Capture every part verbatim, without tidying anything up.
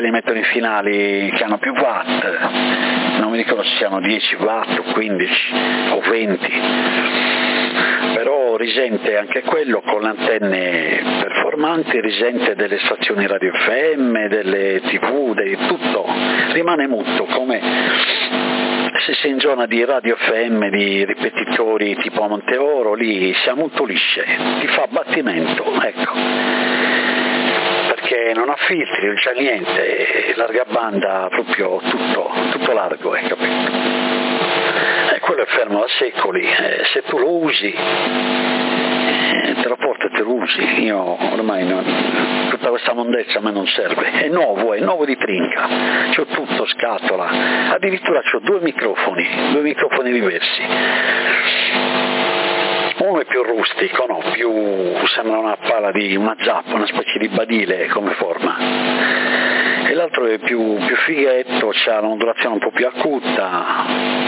li mettono in finali che hanno più watt, non mi ricordo se siano dieci watt o quindici o venti, però risente anche quello con le antenne performanti, risente delle stazioni radio F M, delle tivù, di tutto, rimane muto come se sei in zona di radio F M, di ripetitori tipo a Monteoro, lì si ammutolisce, ti fa abbattimento, ecco, perché non ha filtri, non c'è niente, larga banda proprio tutto, tutto largo, hai capito? E quello è fermo da secoli, eh, se tu lo usi, eh, te lo porti e te lo usi, io ormai non, tutta questa mondezza a me non serve, è nuovo, è nuovo di trinca, c'ho tutto, scatola, addirittura c'ho due microfoni, due microfoni diversi. Uno è più rustico, no? Più sembra una pala di una zappa, una specie di badile come forma. E l'altro è più, più fighetto, c'ha una modulazione un po' più acuta.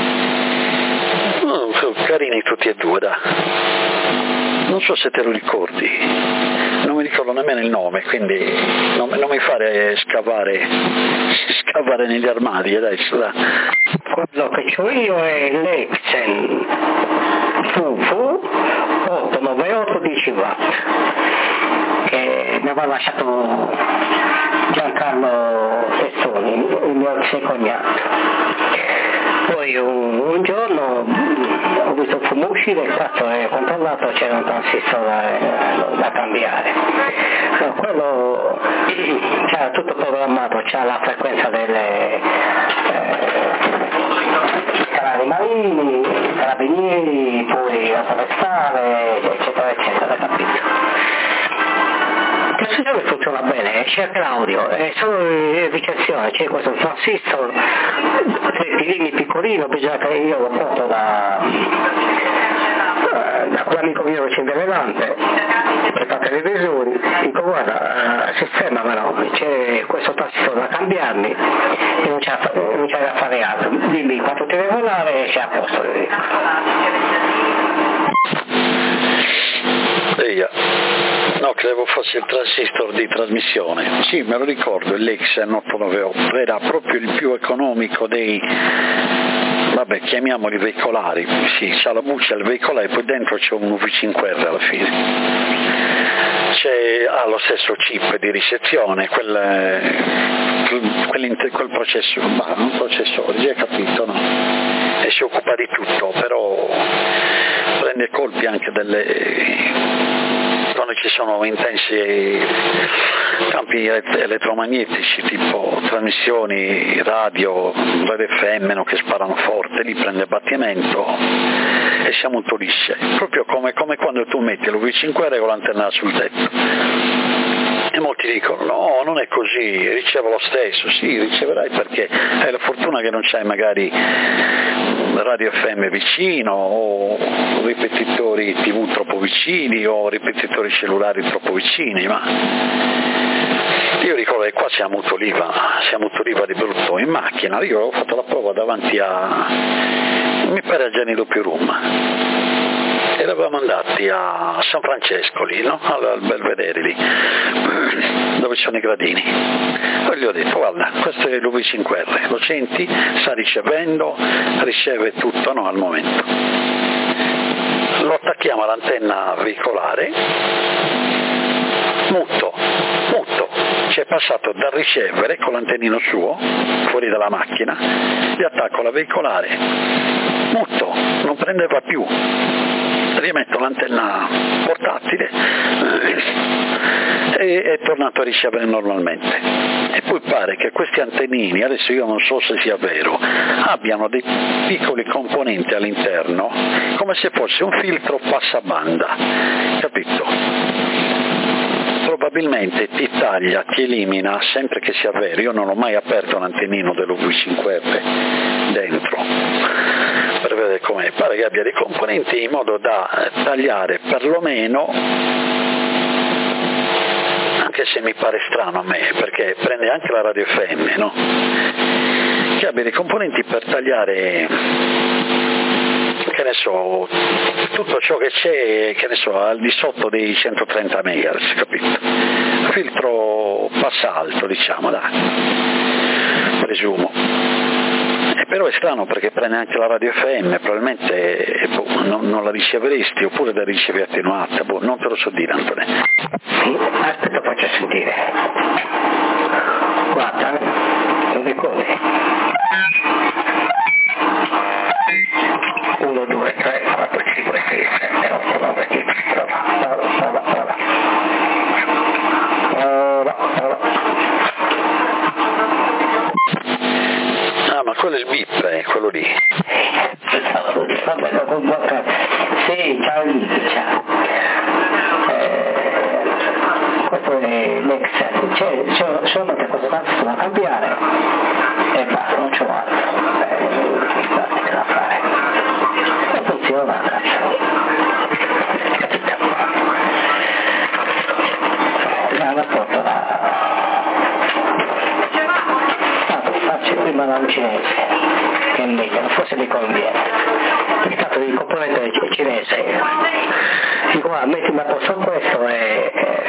Oh, sono carini tutti e due, da. Non so se te lo ricordi, non mi ricordo nemmeno il nome, quindi non, non mi fare scavare, scavare negli armadi, adesso, da. Quello che ho io è l'Exen Fufu otto nove otto dieci watt, che mi aveva lasciato Giancarlo Testoni, il mio ex cognato. Poi un, un giorno ho visto il fumo uscire, il cazzo è controllato, c'era un transistor da, da cambiare. No, quello c'era tutto programmato, c'era la frequenza delle eh, canali marini, carabinieri, poi la forestale, eccetera eccetera, capito? Il signore funziona bene, c'è anche l'audio, è solo l'educazione, c'è questo transistor, pilini piccolino, bisogna che io lo porto da, da quell'amico mio cinderellante, che fa televisori, dico guarda, sistemamelo, c'è questo transistor da cambiarmi, e non c'è, non c'è da fare altro, dimmi quanto deve volare e c'è a posto, io dico. Eia. No, credevo fosse il transistor di trasmissione. Sì, me lo ricordo, l'Exen otto nove otto era proprio il più economico dei, vabbè, chiamiamoli veicolari. Sì, c'ha la buccia il veicolare, poi dentro c'è un U V cinque R alla fine. C'è, ha lo stesso chip di ricezione, quel, quel, quel processore, ma un processore, già capito, no? E si occupa di tutto, però prende colpi anche delle... quando ci sono intensi campi elettromagnetici tipo trasmissioni radio, radio F M, no, che sparano forte, lì prende battimento e si ammutolisce, proprio come, come quando tu metti l'U V cinque R con l'antenna sul tetto. E molti dicono no, non è così, ricevo lo stesso. Sì, riceverai perché hai la fortuna che non c'hai magari radio F M vicino o ripetitori tivù troppo vicini o ripetitori cellulari troppo vicini, ma io ricordo che qua siamo avuto l'Iva, siamo avuto l'Iva di brutto in macchina. Io ho fatto la prova davanti a, mi pare a Gianni Doppirum, e eravamo andati a San Francesco lì, no? al, al Belvedere lì, dove ci sono i gradini. Poi gli ho detto guarda, questo è l'U V cinque R, lo senti? Sta ricevendo, riceve tutto, no, al momento. Lo attacchiamo all'antenna veicolare, muto, muto, ci è passato dal ricevere con l'antennino suo, fuori dalla macchina, gli attacco la veicolare, muto, non prendeva più. Rimetto l'antenna portatile e è tornato a ricevere normalmente. E poi pare che questi antennini, adesso io non so se sia vero, abbiano dei piccoli componenti all'interno, come se fosse un filtro passabanda, capito? Probabilmente ti taglia, ti elimina sempre che sia vero. Io non ho mai aperto un antennino dell'U V cinque R dentro per vedere com'è, pare che abbia dei componenti in modo da tagliare perlomeno, anche se mi pare strano a me perché prende anche la radio F M, no? Che abbia dei componenti per tagliare, che ne so, tutto ciò che c'è, che ne so, al di sotto dei centotrenta megahertz, capito? filtro passa alto, diciamo, dai, presumo. E però è strano perché prende anche la radio F M, probabilmente boh, non, non la riceveresti oppure la ricevi attenuata, boh, non te lo so dire, Antonio. Aspetta, faccio sentire. Guarda, non ricordi. uno, due, tre, quattro, cinque, sei, sette, otto, nove, dieci, prova, prova, prova, prova. Prova, prova. Ah, ma quello è il bip, eh, quello lì. Vabbè, dopo un po'. Sì, ciao Lì, ciao. Eh, questo è l'ex, c'è, c'è solamente questo tasto da cambiare e basta, non c'ho altro. Beh, da fare. Non funziona, cazzo. Capito? La porta la... Faccio prima da un cinese, che è meglio, forse mi conviene. Il capo di componente cinese. Dico, guarda, mettimi a posto questo e...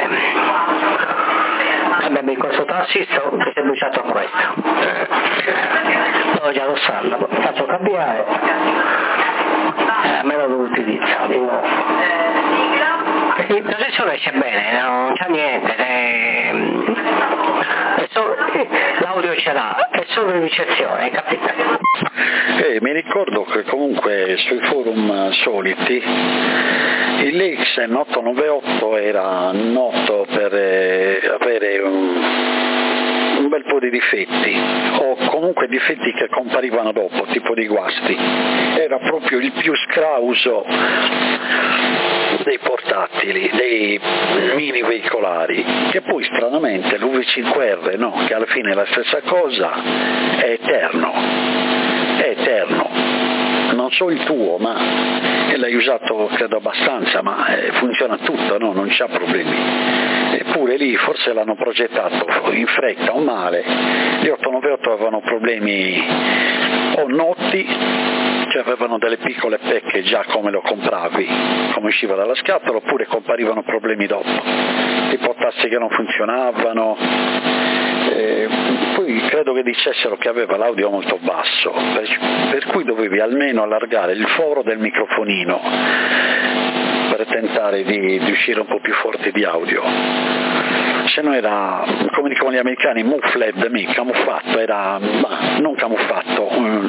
cambiami il corso tassista che si è bruciato a questo. Loro già lo sanno, faccio cambiare. Eh, me lo utilizzo, di nuovo. Il processore esce bene, non c'è niente, è... è solo... l'audio ce l'ha, è solo ricezione, capito? Eh, mi ricordo che comunque sui forum soliti il X M otto nove otto era noto per eh, avere un, un bel po' di difetti, o comunque difetti che comparivano dopo, tipo di guasti. Era proprio il più scrauso dei portatili, dei mini veicolari, che poi stranamente l'U V cinque R, no, che alla fine è la stessa cosa, è eterno, è eterno, non so il tuo, ma l'hai usato credo abbastanza, ma eh, funziona tutto, no? Non c'ha problemi. Eppure lì forse l'hanno progettato in fretta o male, gli otto nove otto avevano problemi o notti, cioè avevano delle piccole pecche già come lo compravi, come usciva dalla scatola, oppure comparivano problemi dopo, tipo tassi che non funzionavano, eh, poi credo che dicessero che aveva l'audio molto basso, per, per cui dovevi almeno allargare il foro del microfonino per tentare di, di uscire un po' più forti di audio. Se no era, come dicono gli americani, muffled, mi, camuffato, era, bah, non camuffato, um,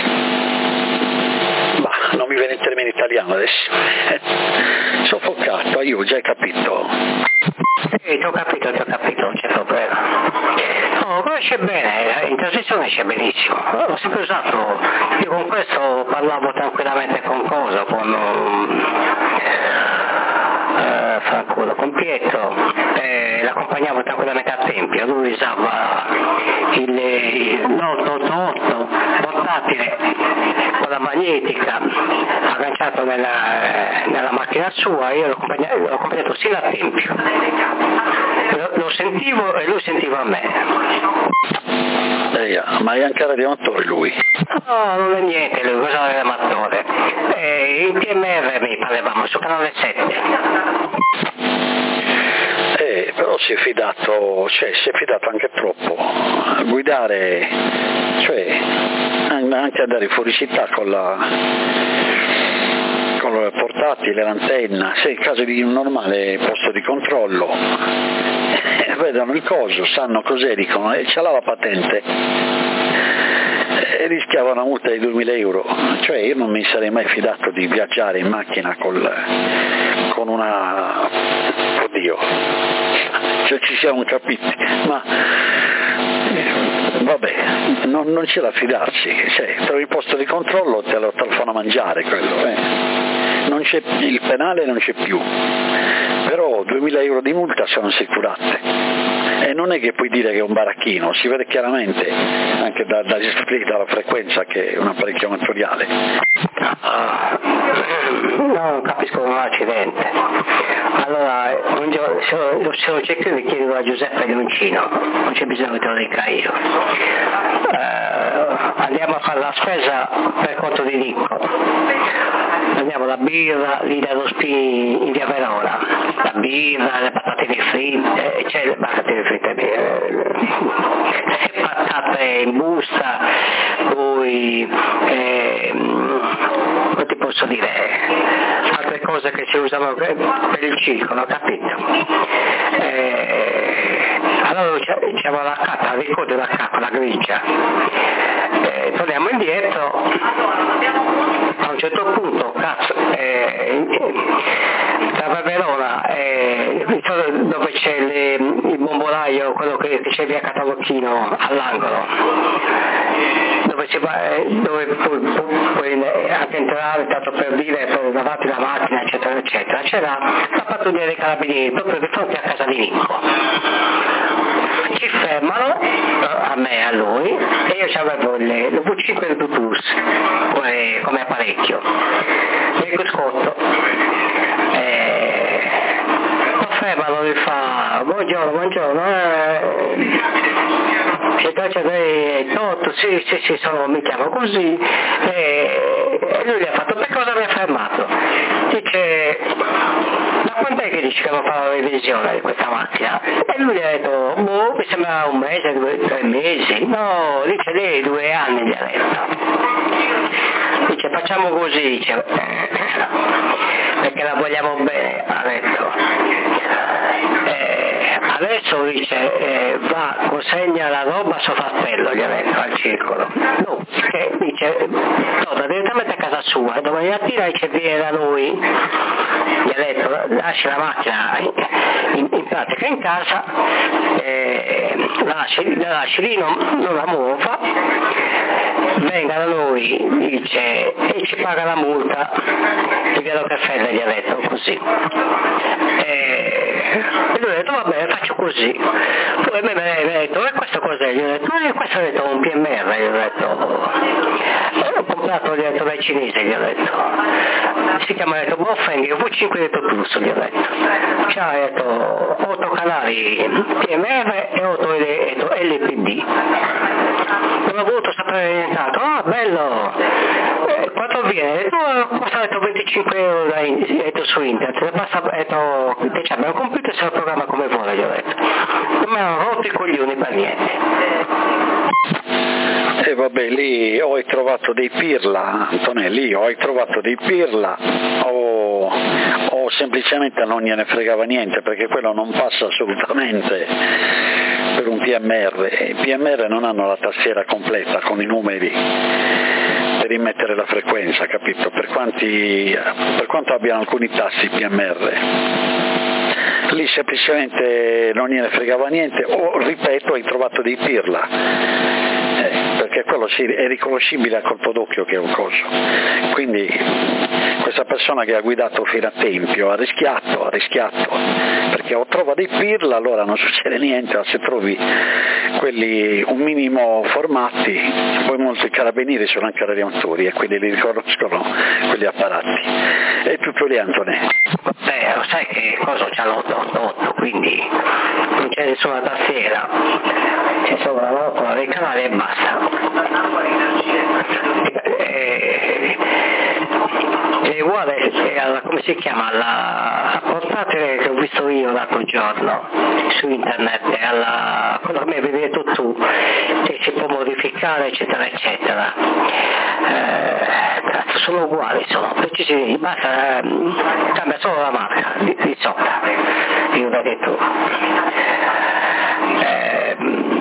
bah, non mi viene il termine italiano adesso, eh, soffocato, io ho già capito. Sì, ti ho capito, ti ho capito, non c'è problema. No, quello esce bene, in trasmissione esce benissimo, l'ho sempre usato, io con questo parlavo tranquillamente con Cosa, con... Uh, Franculo, con Pietro, eh, l'accompagnavo tranquillamente al tempio, lui usava l'otto otto otto portatile con la magnetica agganciato nella, nella macchina sua, io l'ho accompagnato, l'ho accompagnato sino al tempio, lo, lo sentivo e lui sentiva me. Eh, ma è anche radioamatore lui? No, non è niente, lui cosa è amatore. Eh, in P M R mi parlavamo su canale sette. Eh, però si è fidato, cioè si è fidato anche troppo a guidare, cioè anche andare fuori città con la con il portatile, l'antenna, se in caso di un normale posto di controllo eh, vedono il coso, sanno cos'è, dicono e eh, ce l'ha la patente e rischiava una multa di duemila euro, cioè io non mi sarei mai fidato di viaggiare in macchina col, con una, oddio, cioè ci siamo capiti, ma eh, vabbè, non, non c'è da fidarsi, cioè trovi il posto di controllo, te lo, te lo fanno mangiare quello, eh. Non c'è, il penale non c'è più, però duemila euro di multa sono assicurate. E non è che puoi dire che è un baracchino, si vede chiaramente anche da, dagli split dalla frequenza che è un apparecchio amatoriale. Ah, no, capisco un accidente. Allora, un giorno, se, lo, se lo c'è più mi chiedo a Giuseppe di Uncino, non c'è bisogno che te lo dica io. Uh, andiamo a fare la spesa per conto di Nicco. Andiamo la birra lì dallo Spi in via Verona, la birra, le patate patatine fritte, cioè le patatine fritte, le patate in busta, poi eh, come ti posso dire, altre cose che si usano per il circolo, capito? Eh, allora c'era la cappa, ricordo la cappa, la grigia. Eh, torniamo indietro, a un certo punto, cazzo, eh, da Verona, eh, dove c'è le, il bombolaio, quello che, che c'è via Catalocchino all'angolo, dove si va, eh, dove puoi, puoi anche entrare, tanto per dire, per davanti la macchina, eccetera, eccetera, c'era la pattuglia dei carabinieri proprio di fronte a casa di Nicco. Ci fermano, a me e a lui, e io avevo le, le V cinque del Bluetooth come, come apparecchio. Mi scotto, e lo fermano, mi fa buongiorno, buongiorno, eh, se c'è dei Totto, sì, sì, sì, sono, mi chiamo così, e, e lui gli ha fatto, per cosa mi ha fermato? Dice, ma quant'è che dici che devo fare la revisione di questa macchina? E lui gli ha detto, boh, mi sembra un mese, due, tre mesi. No, dice lei due anni gli ha detto. Dice, facciamo così, dice, perché la vogliamo bene, ha detto. Eh, adesso dice, eh, va, consegna la roba a suo fratello, gli ha detto, al circolo. No, che dice, torna direttamente a casa sua, domani mattina dice, viene da noi. Gli ha detto, lasci la macchina in, in pratica in casa, eh, la, lasci, la lasci lì, non, non la muova, venga da noi, dice, e ci paga la multa di via Rockefeller, gli ha detto così. E lui ha detto, va bene, faccio così. Poi mi ha detto, e questo cos'è? Gli ho detto, e questo è un P M R, gli ho detto, ho comprato, gli ho detto, dai cinesi, gli ho detto, si chiama, detto, Boffeng, V cinque detto Plus, gli ho detto, c'ha detto, otto canali P M R e otto L P D. Non ho voluto sapere nient'altro, ah bello, eh, quanto viene? Tu costa detto venticinque euro da in, detto, su internet, basta, detto, diciamo, un computer se lo programma come vuole, gli ho detto, non mi hanno rotto i coglioni per niente. E eh vabbè, lì o hai trovato dei pirla, Antonelli, o hai trovato dei pirla o, o semplicemente non gliene fregava niente, perché quello non passa assolutamente per un P M R. I P M R non hanno la tastiera completa con i numeri per rimettere la frequenza, capito? Per, quanti, per quanto abbiano alcuni tasti P M R. Lì semplicemente non gliene fregava niente, o ripeto, hai trovato dei pirla, eh, perché quello sì, è riconoscibile a colpo d'occhio che è un coso. Quindi questa persona che ha guidato fino a Tempio ha rischiato, ha rischiato, perché o trova dei pirla allora non succede niente, ma se trovi quelli un minimo formati, poi molti carabinieri sono anche radioamatori e quindi li riconoscono quegli apparati. E tutto lì, Antonello. Beh, lo sai che cosa c'ha l'otto otto otto, quindi non c'è nessuna tastiera, c'è solo la rotola dei canali e basta. E, è uguale alla, come si chiama, alla portatile che ho visto io l'altro giorno su internet, alla, quello che mi avevi detto tu, che si può modificare eccetera eccetera. Eh, cazzo, sono uguali, sono precisi, basta, cambia solo la marca di, di sopra, io l'ho detto. Eh,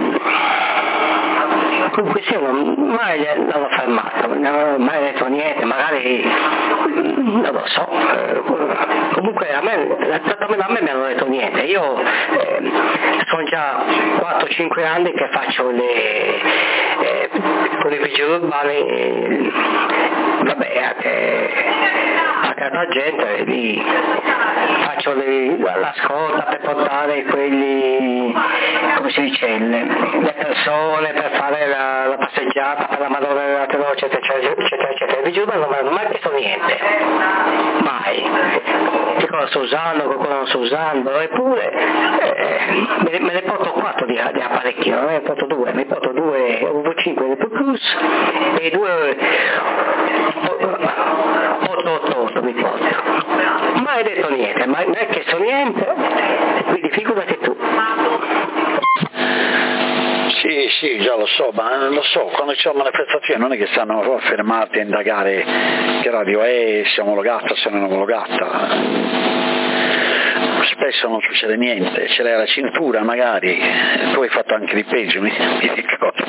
comunque sì, non, mai non l'ho fermato, non ho mai detto niente, magari non lo so, eh, comunque a me, a me mi hanno detto niente, io eh, sono già quattro cinque anni che faccio le eh, con i vigili urbani, eh, vabbè anche anche altra gente, lì faccio le, la scorta per portare quelli, come si dice, le, le persone per fare la, la passeggiata per la Madonna della Croce eccetera eccetera eccetera. I vigili urbani non mi hanno mai chiesto niente, mai, che cosa sto usando, che cosa non sto usando, eppure eh, me, me ne porto quattro di, di apparecchi, non ne porto due, mi porto due V cinque Plus e due otto otto otto mi porto. Mai detto niente, mai, mai chiesto niente, quindi sì, già lo so, ma lo so, quando c'è una manifestazione non è che stanno fermati a indagare che radio è, se è omologata, se non è omologata. Spesso non succede niente, ce l'hai alla cintura magari, tu hai fatto anche di peggio, mi, mi ricordo,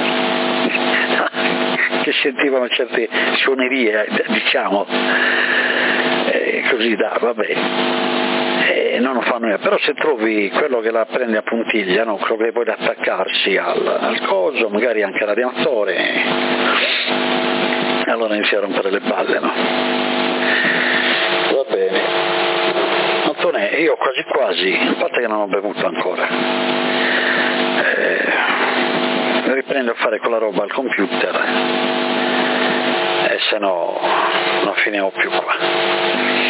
che sentivano certe suonerie, diciamo, e così da, vabbè. E non lo fanno niente, però se trovi quello che la prende a puntiglia, no? Quello che poi da attaccarsi al, al coso, magari anche al radiatore, allora inizia a rompere le balle, no? Va bene. Antonè, io quasi quasi, a parte che non ho bevuto ancora, eh, riprendo a fare quella roba al computer e se no non finiamo più qua.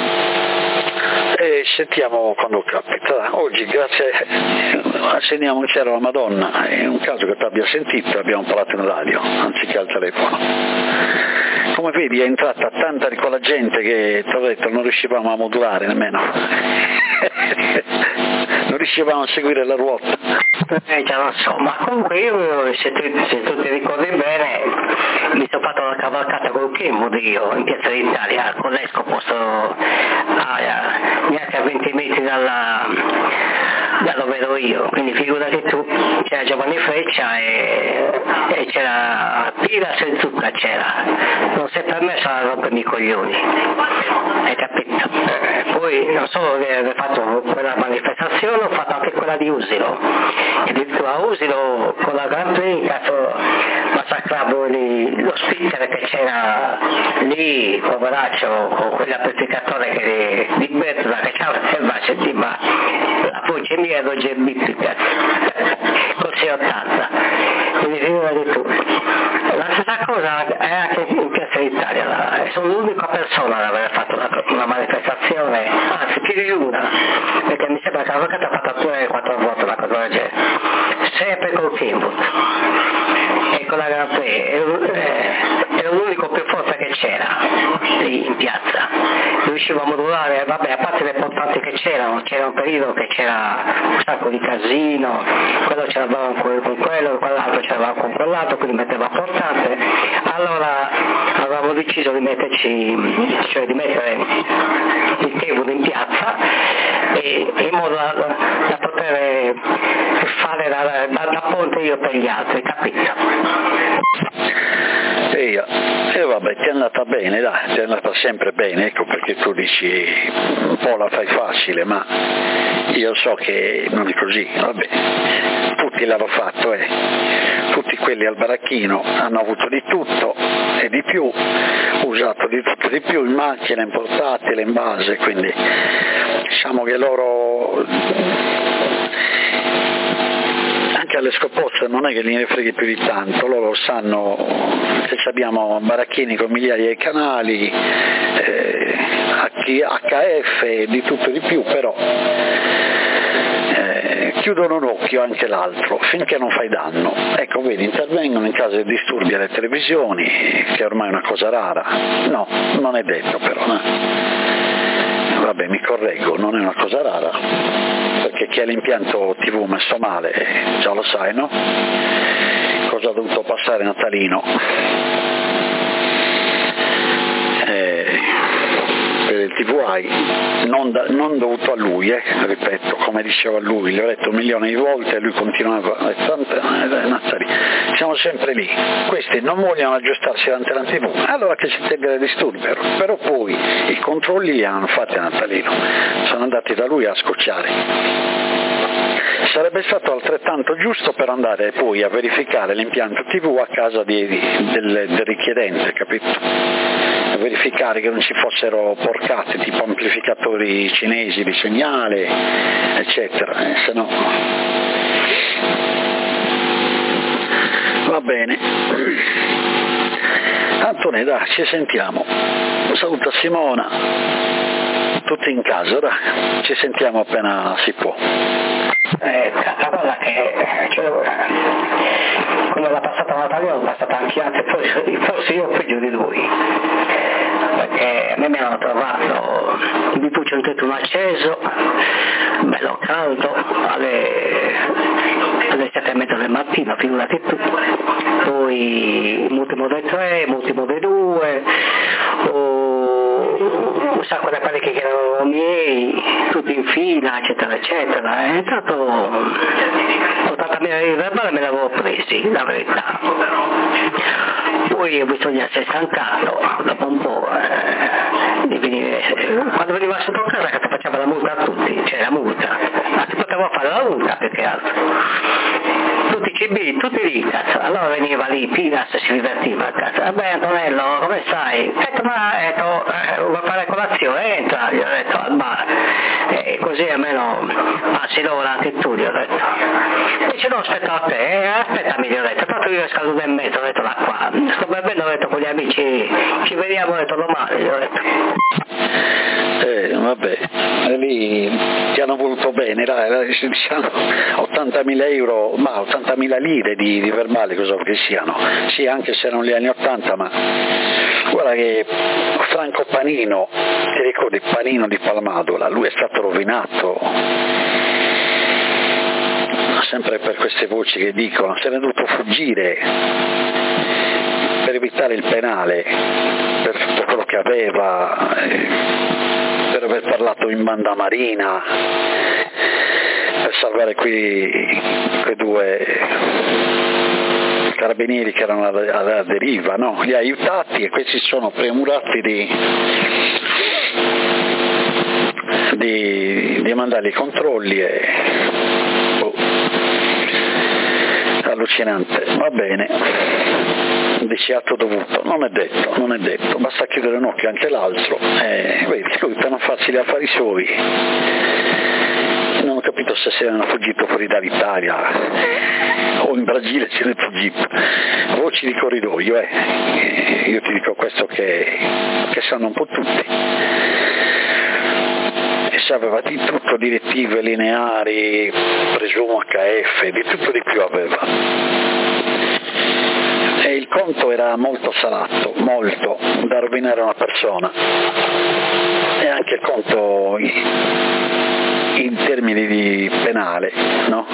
E sentiamo quando capita. Oggi grazie assegniamo un cielo alla Madonna, è un caso che ti abbia sentito, abbiamo parlato in radio anziché al telefono. Come vedi è entrata tanta di quella gente che ti ho detto non riuscivamo a modulare nemmeno, non riuscivamo a seguire la ruota. Eh già lo so, ma comunque io se tu, se tu ti ricordi bene mi sono fatto la cavalcata col Kimmo io in Piazza d'Italia con l'esco posto a, neanche a venti metri dalla, da dove ero io, quindi figurati tu, c'era Giovanni Freccia e, e c'era Pira Senzucca, c'era, non si è permesso a rompermi i coglioni, hai capito? Eh, poi non solo che avevo fatto quella manifestazione, ho fatto anche quella di Usilo, e addirittura a Usilo con la Grand Prix cazzo massacravo lì, lo speaker che c'era lì, poveraccio, con quell'amplificatore che di Bertola che c'era e senti, ma la voce mia non c'è mitica con sei ottanta, quindi figurati tu. La stessa cosa è anche in Piazza d'Italia, sono l'unica persona ad aver fatto una, una manifestazione, anzi più di una, perché mi sembra che l'avvocato ha fatto tre o quattro volte una cosa del genere, sempre col Kimbut e con la Grand Prix, ero l'unico più forte che c'era lì in piazza, riuscivo a modulare, vabbè, a parte le portanti che c'erano, c'era un periodo che c'era un sacco di casino, quello ce l'avevamo con quello, quell'altro ce l'avevamo con quell'altro, quindi metteva portante, allora avevamo deciso di metterci, cioè di mettere il tavolo in piazza e in modo da, da poter fare da, da, da ponte io per gli altri, capito? E eh, vabbè, ti è andata bene, dai, ti è andata sempre bene, ecco perché tu dici un po' la fai facile, ma io so che non è così, vabbè, tutti l'hanno fatto, eh. Tutti quelli al baracchino hanno avuto di tutto e di più, usato di tutto di più, in macchina, in portatile, in base, quindi diciamo che loro anche alle scopozze non è che gliene freghi più di tanto, loro sanno che abbiamo baracchini con migliaia di canali, eh, H F e di tutto e di più, però eh, chiudono un occhio anche l'altro finché non fai danno. Ecco, vedi, intervengono in caso di disturbi alle televisioni, che ormai è una cosa rara. No, non è detto però, no? Vabbè, mi correggo, non è una cosa rara, perché chi ha l'impianto tivù messo male, già lo sai, no? Cosa ha dovuto passare Natalino? Eh, per il T V I, non, da, non dovuto a lui, eh, ripeto, come diceva lui, gli ho detto un milione di volte e lui continuava, eh, tante, eh, Natalino. Siamo sempre lì, questi non vogliono aggiustarsi davanti alla tivù, allora che si tenga il disturbo, però poi i controlli li hanno fatti a Natalino, sono andati da lui a scocciare. Sarebbe stato altrettanto giusto per andare poi a verificare l'impianto tivù a casa di, di, del, del richiedente, capito? A verificare che non ci fossero porcate tipo amplificatori cinesi di segnale, eccetera, eh, se no. Va bene. Antonio, dai, ci sentiamo. Saluta Simona, tutti in casa, dai, ci sentiamo appena si può. Eh, la cosa che cioè, come l'ha passata Natalia l'ho passata anche altri, forse, forse io peggio di lui, perché a me mi hanno trovato il B P centotrentadue acceso, bello caldo, alle, alle sette e mezza del mattino, figurati tu, poi l'ultimo dei tre, l'ultimo dei due, oh, un sacco di apparecchi che erano miei, tutti in fila, eccetera, eccetera. È stato ottantamila lire verbali me l'avevo presi, la verità. Poi bisogna essere stancato, dopo un po', eh, di venire, quando veniva sotto casa che ti faceva la multa a tutti, cioè la multa, ma ti potevo fare la multa più che altro. Tutti i cibi, tutti lì, cazzo. Allora veniva lì, Pinas si divertiva a casa. Vabbè Antonello, come stai? Ho detto, ma detto, eh, vuoi fare colazione? Entra, gli ho detto al bar. E così almeno passi loro l'attitudine, ho detto. Dice no, aspetta a te, eh, aspettami, gli ho detto, tanto io esco due e mezzo, ho detto da qua. Sto bevendo, ho detto con gli amici, ci vediamo, ho detto domani, gli ho detto. Eh, vabbè, e lì ti hanno voluto bene, dai, diciamo ottantamila euro, ma ottantamila lire di, di verbali, cosa che siano, sì, anche se erano gli anni ottanta, ma guarda che Franco Panino, ti ricordi Panino di Palmadola, lui è stato rovinato, sempre per queste voci che dicono, se ne è dovuto fuggire per evitare il penale, per tutto quello che aveva, per aver parlato in banda marina, per salvare quei, quei due carabinieri che erano alla, alla deriva, no? Li ha aiutati e questi sono premurati di, di, di mandarli i controlli e oh, allucinante, va bene. Dici atto dovuto, non è detto, non è detto, basta chiudere un occhio anche l'altro, e vedi, lui per non farsi gli affari suoi, non ho capito se se ne è fuggito fuori dall'Italia o in Brasile se ne è fuggito, voci di corridoio, eh. Io ti dico questo che, che sanno un po' tutti, e se aveva di tutto, direttive lineari, presumo H F, di tutto di più aveva. E il conto era molto salato, molto, da rovinare una persona, e anche il conto in termini di penale, no?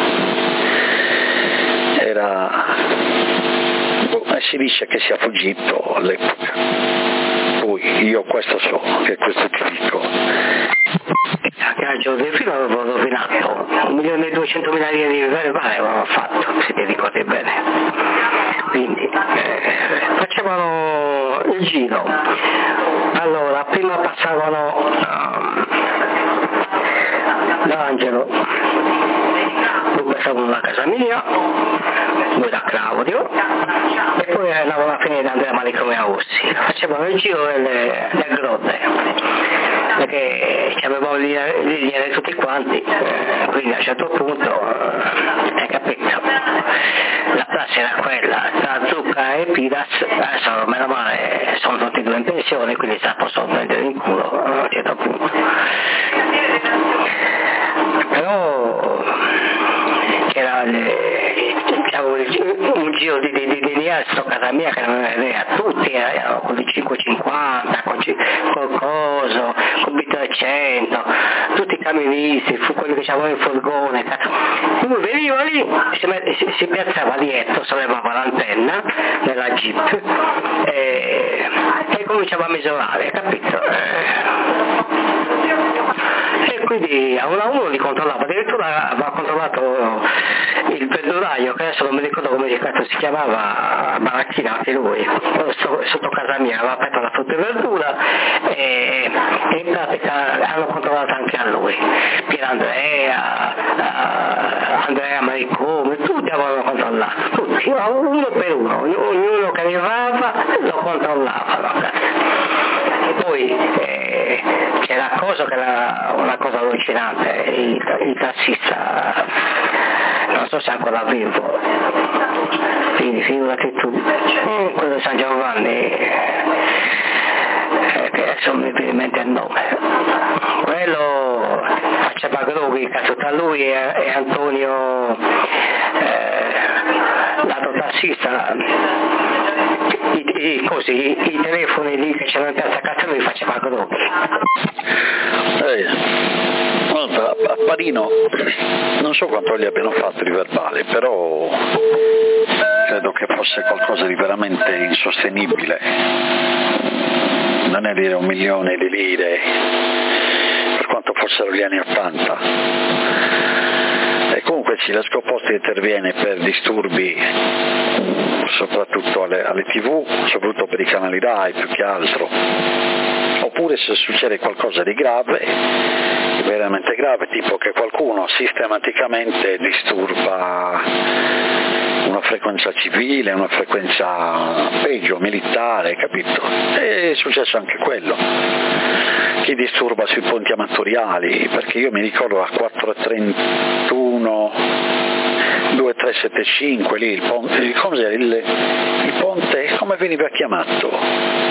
Era, e si dice che sia fuggito all'epoca, poi io questo so, che questo ti dico. Anche a Giuseppino avevo rovinato, un milione e duecentomila lire di verbale avevamo fatto, se ti ricordi bene. Quindi eh, facevano il giro, allora prima passavano um, da Angelo, poi passavano da casa mia, poi da Claudio e poi andavano a finire da Andrea Manicome a Ossi, facevano il giro delle, delle grotte, perché avevamo linee tutti quanti, eh, quindi a un certo punto eh, hai capito, la classe era quella tra Zucca e Piras, adesso meno male sono tutti e due in pensione, quindi sta posso prendere in culo a un certo punto, però c'era le, diciamo, un giro di, di, di, di linea a casa mia che non aveva tutti, erano con il cinquecentocinquanta, con col coso, con B trecento, tutti i camionisti, fu quelli che c'avevano il furgone, lui veniva lì, si, si, si piazzava dietro, sollevava l'antenna nella Jeep e, e cominciava a misurare, capito? E quindi a uno a uno li controllava, addirittura aveva controllato il verduraio, che adesso non mi ricordo come si chiamava, Baracchina anche lui, sotto casa mia, aveva aperto la frutta e verdura e, e in pratica hanno controllato anche a lui, Pier Andrea, uh, Andrea Maricome, tutti avevano controllato, tutti, uno per uno, ognuno che arrivava lo controllavano. Poi eh, c'è la cosa che era una cosa allucinante, il, il tassista, non so se è ancora vivo, quindi figurati tu, quello di San Giovanni, eh, che adesso mi viene in mente il nome, quello faceva grughi, cazzo, tra lui e, e Antonio, eh, l'altro tassista, i, tutti così i telefoni lì che c'erano in piazza Castello li faceva gruppi. Eh, a, a Parino non so quanto gli abbiano fatto di verbale, però credo che fosse qualcosa di veramente insostenibile. Non è dire un milione di lire, per quanto fossero gli anni Ottanta. E comunque Cilesco Posti interviene per disturbi soprattutto alle, alle tivù, soprattutto per i canali Rai più che altro, oppure se succede qualcosa di grave, veramente grave, tipo che qualcuno sistematicamente disturba una frequenza civile, una frequenza peggio, militare, capito? E è successo anche quello. Chi disturba sui ponti amatoriali, perché io mi ricordo a quattro e trentuno, due tre sette cinque lì, il ponte, il, il, il ponte, come veniva chiamato?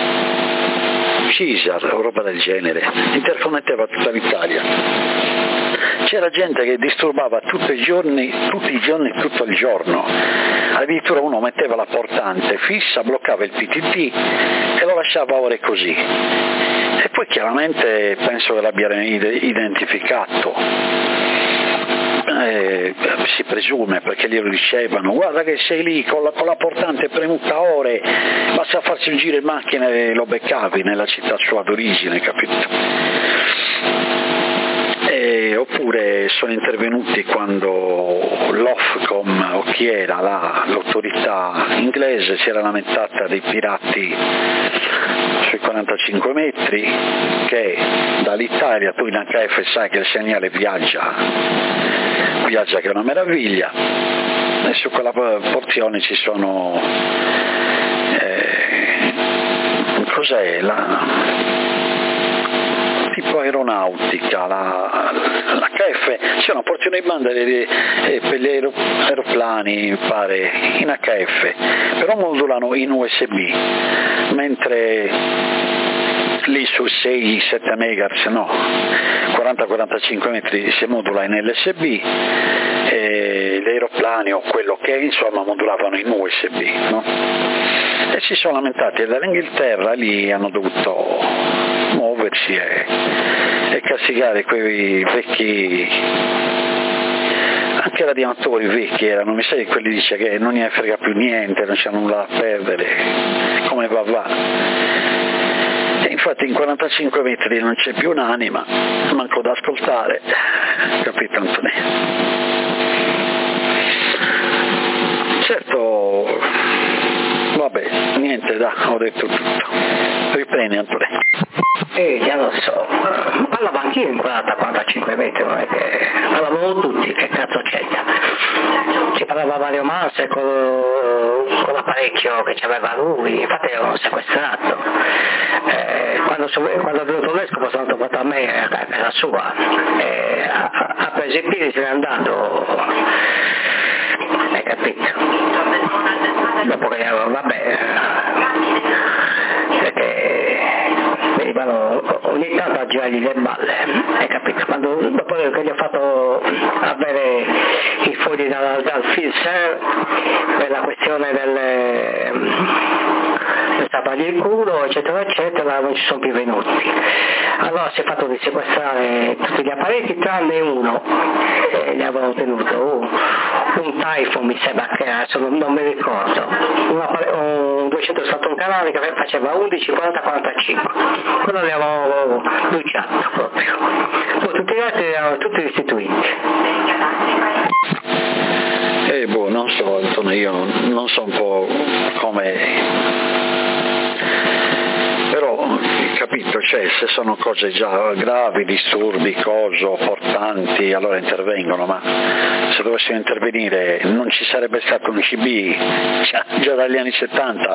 Cisar o roba del genere, interconnetteva tutta l'Italia. C'era gente che disturbava tutti i giorni, tutti i giorni, tutto il giorno. Addirittura uno metteva la portante fissa, bloccava il P T T e lo lasciava ore così. E poi chiaramente penso che l'abbiano identificato. Eh, si presume, perché glielo dicevano, guarda che sei lì con la, con la portante premuta ore, basta farsi un giro in macchina e lo beccavi nella città sua d'origine, capito? E, oppure sono intervenuti quando l'Ofcom o chi era là, l'autorità inglese, si era lamentata dei pirati sui quarantacinque metri, che dall'Italia tu in H F sai che il segnale viaggia viaggia che è una meraviglia, e su quella porzione ci sono eh, cos'è la tipo aeronautica, la, l'H F, c'è una porzione di banda eh, per gli aer, aeroplani, mi pare, in H F, però modulano in U S B, mentre lì su sei sette megahertz no, quaranta quarantacinque metri si modula in L S B, e gli aeroplani o quello che è, insomma, modulavano in U S B, no? E si sono lamentati, e dall'Inghilterra lì hanno dovuto muoversi e, e castigare quei vecchi, anche radiatori vecchi erano, mi sai, quelli dice che non ne frega più niente, non c'è nulla da perdere, come va va. E infatti in quarantacinque metri non c'è più un'anima, manco da ascoltare, capito Antonio? Certo, vabbè, niente, da, ho detto tutto. Riprendi Antonio. Eh, già lo so, ma parlavo anch'io in quaranta quarantacinque metri, non è che parlavamo tutti, che cazzo c'è già. Ci parlava Mario Massa con, con l'apparecchio che aveva lui, infatti l'avevano sequestrato. Eh, quando, quando è venuto l'escopo sono trovato a me a casa sua, eh, ha, ha preso i piedi e se n'è andato, hai capito? Dopo che vabbè, perché venivano ogni tanto a girargli le balle, hai capito? Quando, dopo che gli ho fatto avere i fogli dal, dal Filser per la questione delle tappagli il culo, eccetera eccetera, non ci sono più venuti. Allora si è fatto di sequestrare tutti gli apparecchi tranne uno, e gli avevano tenuto uh, un Typhoon, mi sembra che adesso non, non mi ricordo, un, appare- un duecentosessantun canali che faceva undici quaranta quarantacinque, quello li avevo bruciato proprio, poi tutti gli altri erano tutti restituiti. Eh boh, non so Antonio, io non so un po' come, però capito, cioè se sono cose già gravi, disturbi, coso, portanti, allora intervengono, ma se dovessero intervenire non ci sarebbe stato un C B già, già dagli anni settanta,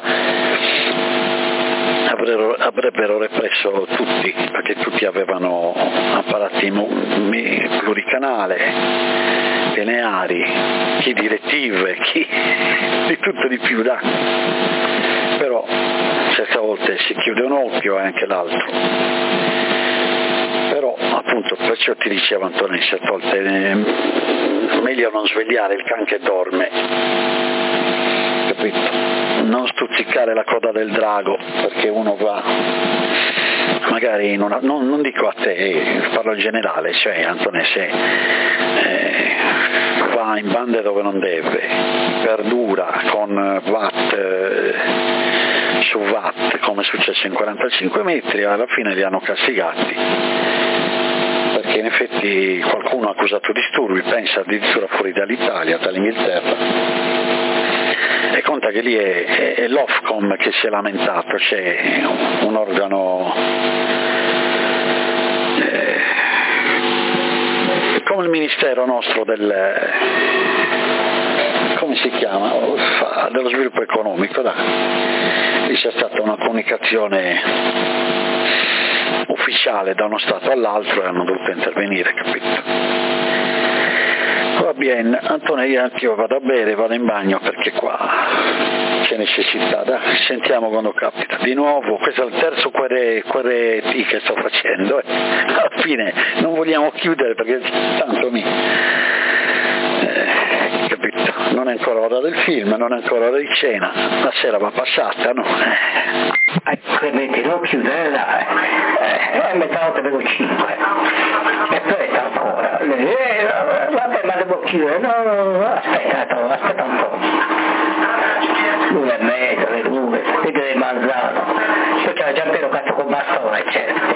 avrebbero, avrebbero represso tutti, perché tutti avevano apparati pluricanale, lineari, chi direttive, chi di tutto di più, da. Però certe volte si chiude un occhio e anche l'altro. Però appunto, perciò ti dicevo Antonio, certe volte è meglio non svegliare il can che dorme, capito? Non non stuzzicare la coda del drago, perché uno va magari in una, non, non dico a te, parlo in generale, cioè Antonè, se eh, va in bande dove non deve, perdura con watt eh, su watt, come è successo in quarantacinque metri, alla fine li hanno castigati, perché in effetti qualcuno ha accusato disturbi, pensa addirittura fuori dall'Italia, dall'Inghilterra, e conta che lì è, è, è l'Ofcom che si è lamentato, c'è un, un organo eh, come il ministero nostro del, come si chiama, dello sviluppo economico, dai. Lì c'è stata una comunicazione ufficiale da uno stato all'altro e hanno dovuto intervenire, capito? Va bene, Antonio, anche io vado a bere, vado in bagno perché qua c'è necessità. Dai, sentiamo quando capita. Di nuovo, questo è il terzo quere, quere T che sto facendo. Eh. Alla fine non vogliamo chiudere perché tanto mi... Eh, capito? Non è ancora ora del film, non è ancora ora di cena, la sera va passata, no? Eh, Clemente, non chiudere, dai. Eh, è mezzanotte per le cinque. E poi ancora. Eh, vabbè, ma devo chiudere. No, no, no, aspetta, aspetta un po'. L'una e mezza, le due, le due di Manzano. Poi c'era Giampero cazzo con bastone, certo.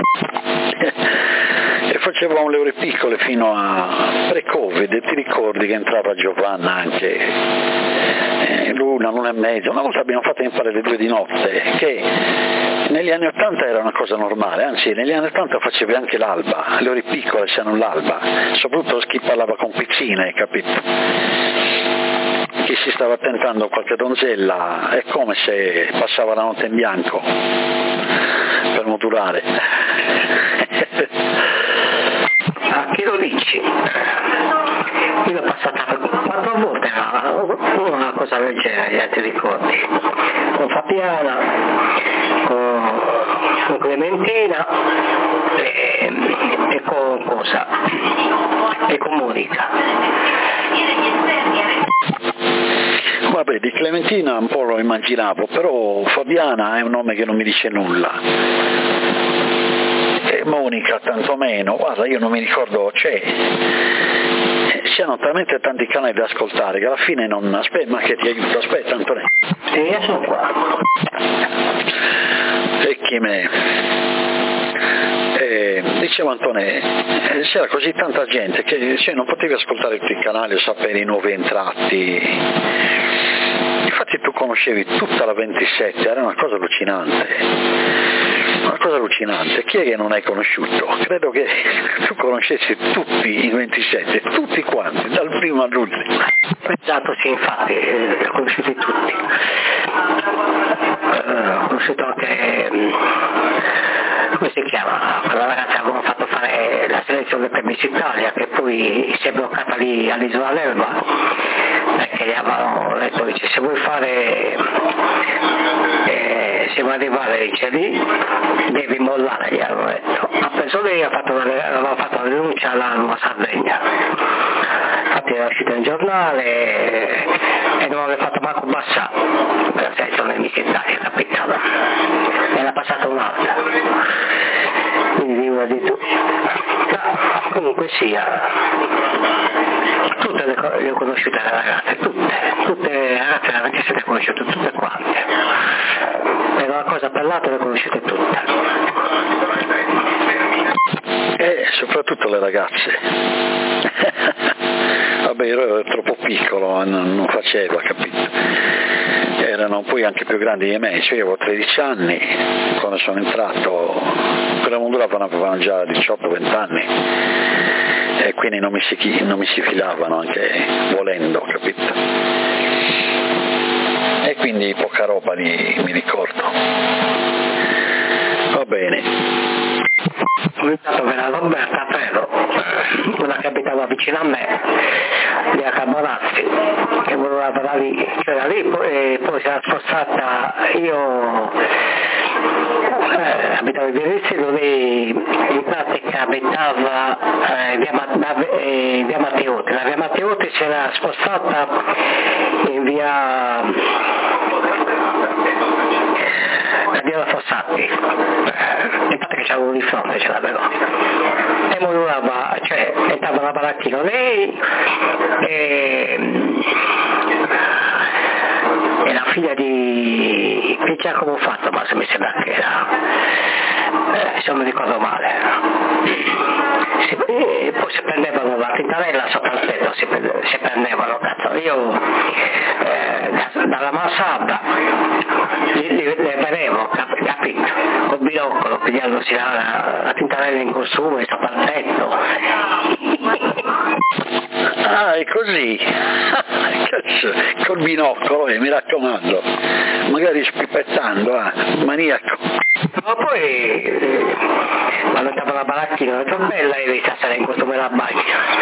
E facevamo le ore piccole fino a pre-Covid, e ti ricordi che entrava Giovanna anche eh, l'una, l'una e mezza, una volta abbiamo fatto imparare le due di notte, che negli anni ottanta era una cosa normale, anzi negli anni ottanta facevi anche l'alba, le ore piccole se non l'alba, soprattutto chi parlava con piccine, capito? Chi si stava tentando a qualche donzella è come se passava la notte in bianco per modulare. A chi lo dici? Io l'ho passata quattro volte una cosa del genere, ti ricordi? Con Fabiana, con, con Clementina e, e con cosa? E con Monica. Vabbè, di Clementina un po' lo immaginavo, però Fabiana è un nome che non mi dice nulla. E Monica tantomeno, guarda, io non mi ricordo, cioè ci hanno talmente tanti canali da ascoltare che alla fine non... Aspetta, ma che ti aiuto, aspetta Antonio. Sì, io sono qua. E chi me? Eh, dicevo Antonio, eh, c'era così tanta gente che cioè, non potevi ascoltare tutti i canali o sapere i nuovi entrati. Infatti tu conoscevi tutta la ventisette, era una cosa allucinante. Una cosa allucinante, chi è che non hai conosciuto? Credo che tu conoscessi tutti i ventisette, tutti quanti, dal primo all'ultimo. Esatto, sì, infatti, eh, li ho conosciuti tutti. Eh, ho conosciuto anche, come si chiama, quella ragazza che avevamo fatto fare la selezione per Miss Italia, che poi si è bloccata lì all'isola d'Elba, perché gli avevano detto, dice, se vuoi fare... Eh, se vuoi arrivare dice lì devi mollare, gli hanno detto. Ha pensato che aveva fatto una denuncia alla Nuova Sardegna, infatti era uscito in giornale e non aveva fatto manco Bassà per la selezione di Miss Italia, capitano, e l'ha passata un'altra, quindi di una di tu. Ma comunque sia, tutte le, le ho conosciute le ragazze, tutte, tutte le ragazze anche se le ho conosciute tutte quante, per una cosa per l'altra le ho conosciute tutte. E soprattutto le ragazze. Vabbè, ero troppo piccolo, non, non faceva, capito? Erano poi anche più grandi di me, cioè io avevo tredici anni quando sono entrato, quella monduravano avevano già diciotto venti anni e quindi non mi si, non mi si filavano anche volendo, capito? E quindi poca roba lì mi ricordo. Va bene. Ho iniziato per la Roberta Prelo, una che abitava vicino a me, lì a Caborazzi, che voleva lavorare lì, c'era lì e poi si era spostata, io eh, abitavo in via Rizzino, lei in pratica abitava eh, via, Ma, eh, via Matteotti, la via Matteotti si era spostata in via c'avevo di fronte, ce l'avevo. E morava, cioè, entrava la baracchina lei e, e la figlia di che Giacomo Fatto, ma se mi sembra che era, eh, se non mi ricordo male. Si, e poi si prendevano la tintarella sopra il tetto, si, si prendevano, cazzo, io eh, da, dalla mansarda li, li, li vedevo, cap, capito, col binocolo, pigliandosi la, la tintarella in costume sopra il tetto. Ah, è così? Cazzo, col binocolo, eh, mi raccomando, magari spippettando, ah, maniaco. Ma poi eh, quando stavo alla baracchina ho detto bella e devi stare in costume da bagno.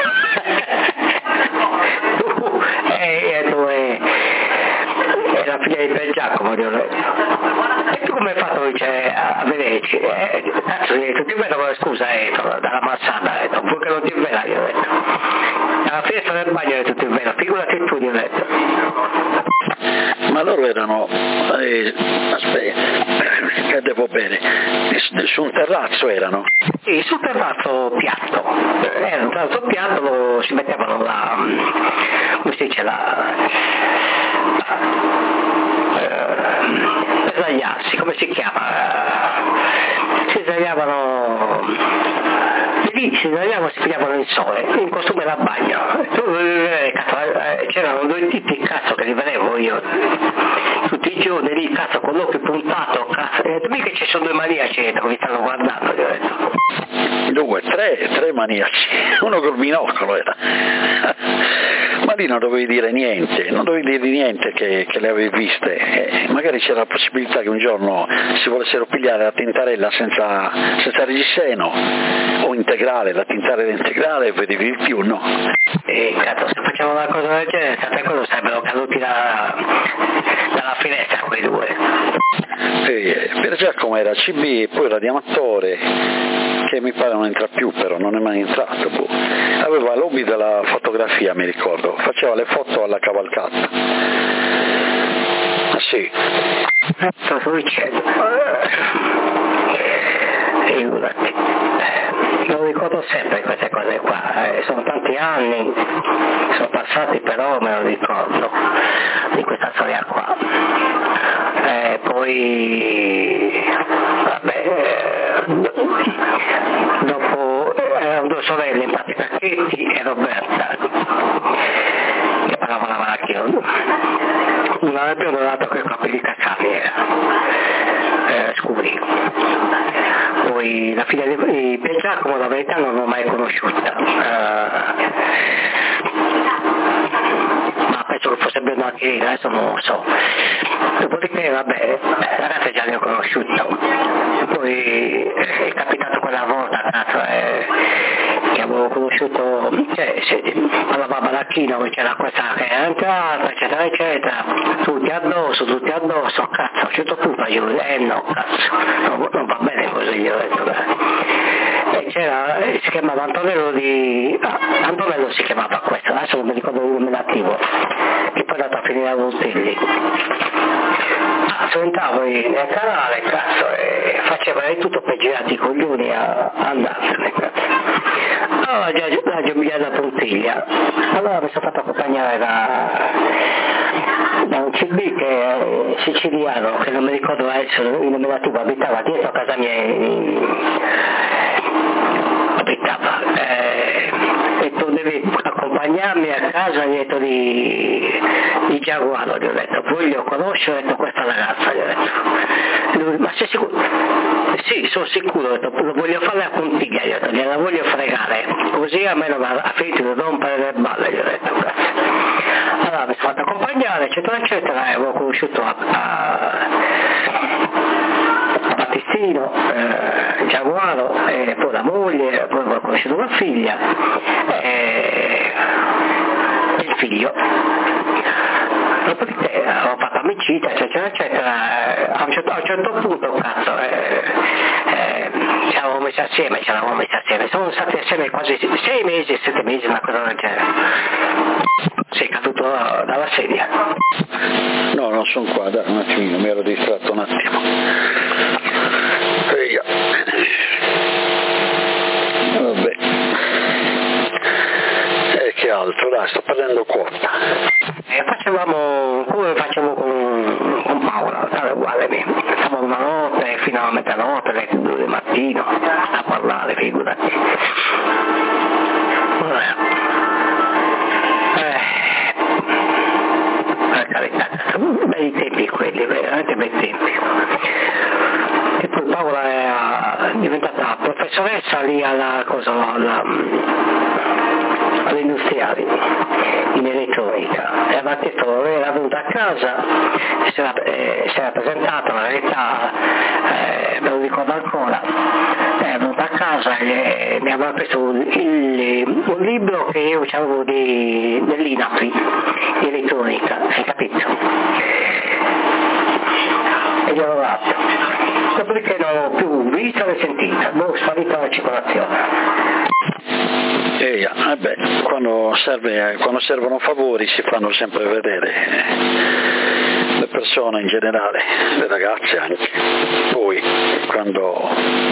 tu, e tu e, e la figlia di Per Giacomo gli ho detto. E tu come hai fatto dice, a, a vederci? Eh, cazzo, tu ti vedo con la scusa eh, dalla mansarda, ho detto, pur che non ti veda, gli ho detto. Alla finestra del bagno ho detto ti vedo, figurati tu, gli ho detto. Ma loro erano, eh, aspetta, cadevo bene, su un terrazzo erano? Sì, sul terrazzo piatto, era un terrazzo piatto, lo, si mettevano la, come si dice, la, per sdraiarsi, come si chiama? Si sdraiavano, lì si sdraiavano, si pigliavano il sole, in costume da bagno. Tu, eh, cazzo, eh, c'erano due tipi, cazzo, che li vedevo io, tutti i giorni lì, cazzo, con l'occhio puntato, cazzo, e detto, mica ci sono due maniaci che mi stanno guardando, gli ho detto. Due, tre, tre maniaci, uno col binocolo era. Ma lì non dovevi dire niente, non dovevi dire niente che, che le avevi viste, eh, magari c'era la possibilità che un giorno si volessero pigliare la tintarella senza, senza reggiseno, o integrale, la tintarella integrale e vedevi il più, no? E cazzo, se facciamo una cosa del genere, tante cose sarebbero caduti da, dalla finestra quei due. E per Giacomo era C B e poi era Diamantore, che mi pare non entra più, però non è mai entrato, boh. Aveva l'hobby della fotografia, mi ricordo, faceva le foto alla cavalcata. Ah sì. Sto sto dicendo. Figurati. Lo ricordo sempre queste cose qua, eh, sono tanti anni, sono passati però me lo ricordo di questa storia qua. Eh, poi vabbè, eh, dopo erano due sorelle in pratica, Kitty e Roberta, che parlavano la macchina, una aveva donato che capelli cacciati era, eh, scuri. Poi la figlia di, di Per Giacomo la verità non l'ho mai conosciuta, uh, ma penso che fosse bella anche lì, adesso non lo so. Dopodiché vabbè, la ragazza già l'ho conosciuta, poi è capitato quella volta, cazzo, eh, che avevo conosciuto, cioè alla baracchina dove c'era questa che è entrata, eccetera eccetera, tutti addosso, tutti addosso, cazzo, a un certo punto io, eh no, cazzo, non, non va bene così, gli ho detto, beh. E c'era, si chiamava Antonello di, ah, Antonello si chiamava questo, adesso non mi ricordo il nominativo, che poi è andato a finire a Voltelli. Cazzo, entravo nel canale, cazzo, e faceva di tutto per girare i coglioni a, a andarsene, cazzo. Allora già la Giuliana Pontiglia, allora mi sono fatto accompagnare da, da un C B che è siciliano, che non mi ricordo adesso il nominativo, abitava dietro a casa mia, abitava, eh, e tu devi accompagnarmi a casa dietro di, di Giaguaro, gli ho detto, voglio conoscere, ho detto, questa ragazza, gli ho detto, lui, ma sei sicuro? Sì, sono sicuro, ho detto, lo voglio fare a Pontiglia, gli ho detto, gliela voglio fregare, così a me non ha finito di rompere le balle, gli ho detto, allora mi sono fatto accompagnare, eccetera eccetera, e avevo conosciuto a, a, a Battistino, eh, Giaguaro, e poi la moglie, poi avevo conosciuto la figlia e, e il figlio. Dopodiché avevo fatto amicizia, eccetera eccetera, a un certo, a un certo punto, cazzo, eh, eh, ci eravamo messi assieme, ci eravamo messi assieme, siamo stati assieme quasi sei mesi, sette mesi, una cosa del genere. Sei caduto dalla sedia. No, non sono qua, dai, un attimino, mi ero distratto un attimo. Eia. altro, dai, sto perdendo quota. E facevamo come facciamo con, con Paola, era uguale me. Stavamo una notte fino a mezzanotte, alle due del mattino, a parlare, figurati. Eh, per carità, bei tempi quelli, veramente bei tempi. E poi Paola è diventata professoressa lì alla cosa, alla, alle industriali in elettronica, e aveva detto, era venuta a casa, si era, eh, si era presentata, la verità, eh, me lo ricordo ancora, è venuta a casa e mi aveva preso un, il, un libro che io avevo di, dell'I N A P I, di elettronica, hai capito? E gli avevo dato. Dopodiché non l'ho più vista né sentita, boh, sparita la circolazione. E eh, vabbè, quando, serve, quando servono favori si fanno sempre vedere, eh, le persone in generale, le ragazze anche. Poi quando,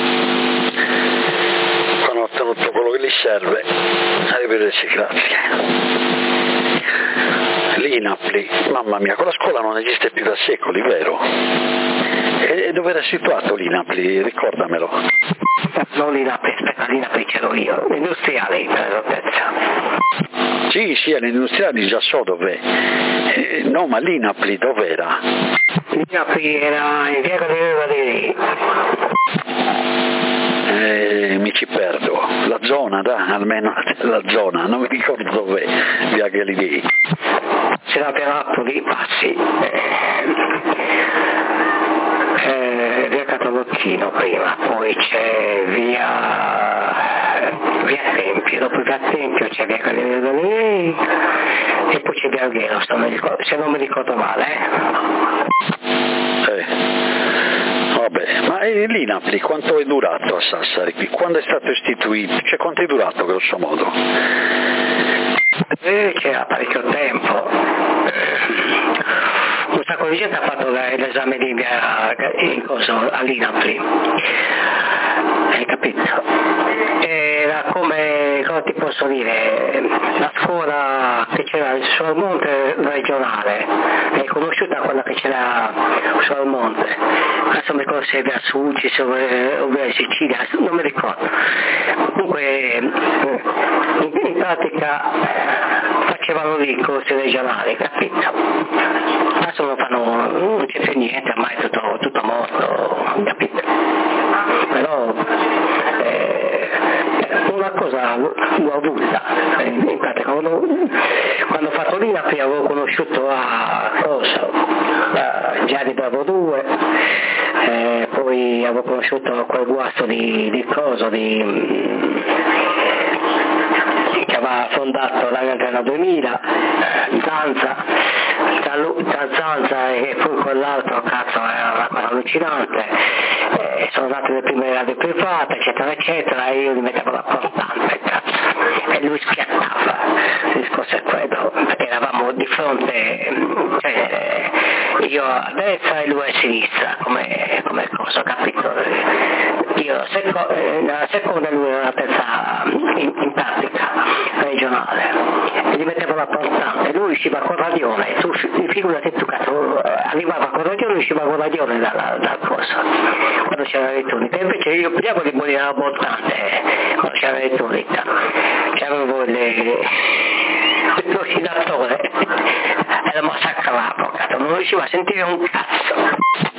quando ho ottenuto quello che gli serve, arrivederci, grazie. L'I N A P L I, mamma mia, quella scuola non esiste più da secoli, vero? E dove era situato l'I N A P L I? Ricordamelo. Non l'I N A P L I, aspetta, l'I N A P L I ce l'ho io, l'industriale per esattezza. Sì, sì, all'industriale già so dov'è. Eh, no, ma l'I N A P L I dov'era? L'I N A P L I era in via Galeria. Eh, mi ci perdo. La zona, da, almeno la zona, non mi ricordo dov'è, via Galilei. C'era per Napoli, passi. Eh, via Cataloccino prima, poi c'è via via Tempio, dopo via Tempio c'è via Galilei e poi c'è via Alghero, se non mi ricordo male. Eh. Vabbè, ma l'I N A P L I quanto è durato a Sassari? Quando è stato istituito? Cioè quanto è durato grosso modo? Eh, c'era parecchio tempo. Un sacco di gente ha fatto l'esame di via in cosa all'I N A P L I. Hai capito? Era come, come ti posso dire, la scuola che c'era sul monte regionale, è conosciuta quella che c'era sul monte, adesso mi ricordo se via Sulcis o via Sicilia, non mi ricordo. Comunque in, in pratica facevano lì corsi regionali, capito? Adesso non fanno, non c'è più niente, ormai è tutto, tutto morto, capito? Però eh, una cosa l'ho avuta, in pratica quando, quando ho fatto l'I N A P L I avevo conosciuto a cosa, a Gianni Bravo due, eh, poi avevo conosciuto quel guasto di, di cosa, di che aveva fondato la Gantena duemila, Zanza, tra, tra Zanza e poi quell'altro, cazzo, era una cosa allucinante, eh, sono andate le prime radio private, eccetera, eccetera, e io gli mettevo la portante, cazzo, e lui schiattava, il discorso è quello, perché eravamo di fronte, cioè, io a destra e lui a sinistra, come, come cosa, capito? Io seco, nella seconda e lui nella terza in, in pratica regionale, e gli mettevo la portante, lui usciva con radione, tu figurati tu cazzo, arrivava con radione e usciva con radione dalla, dalla cosa, quando c'era l'elettronica, invece io prima di morire la portante, quando c'era l'elettronica, c'avevo le l'oscillatore e lo massacrava, cazzo, non riusciva a sentire un cazzo.